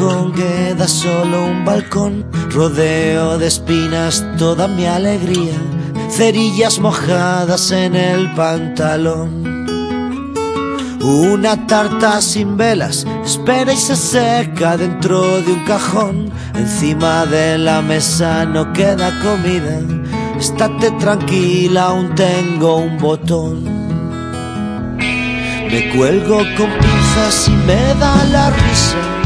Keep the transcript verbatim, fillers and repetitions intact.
callejón queda solo un balcón, rodeo de espinas toda mi alegría, cerillas mojadas en el pantalón. Una tarta sin velas espera y se seca dentro de un cajón. Encima de la mesa no queda comida, estate tranquila, aún tengo un botón. Me cuelgo con pinzas y me da la risa